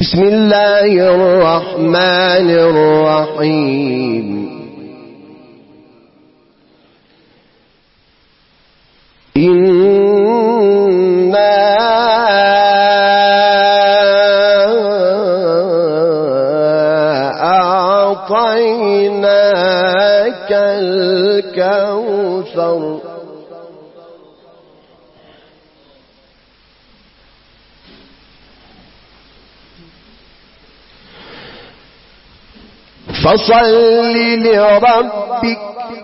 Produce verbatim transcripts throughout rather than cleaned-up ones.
بسم الله الرحمن الرحيم. إنا أعطيناك الكوثر فصل لربك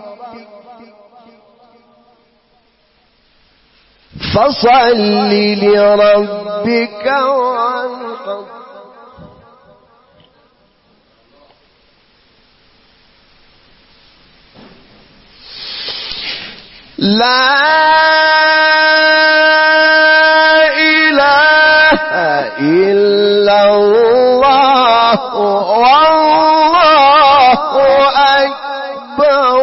فصل لربك وانحر لا إله إلا الله والله أكبر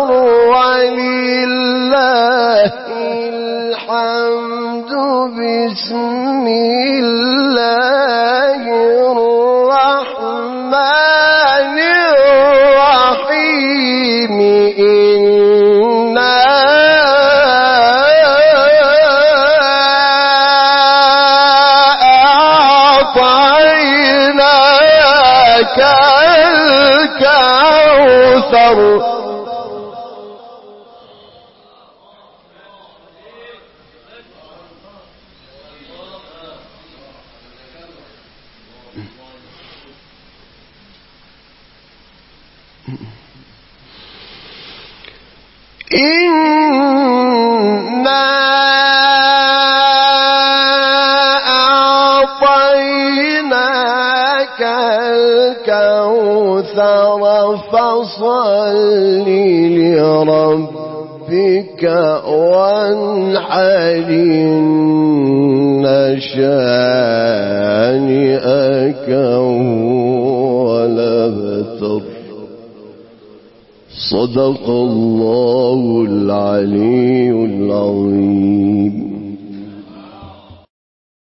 ولله الحمد. بسم الله الرحمن الرحيم. إنا أعطيناك الكوثر إنا أعطيناك الكوثر فصل لربك وانحر. إن شانئك هو الأبتر. صدق الله العلي العظيم.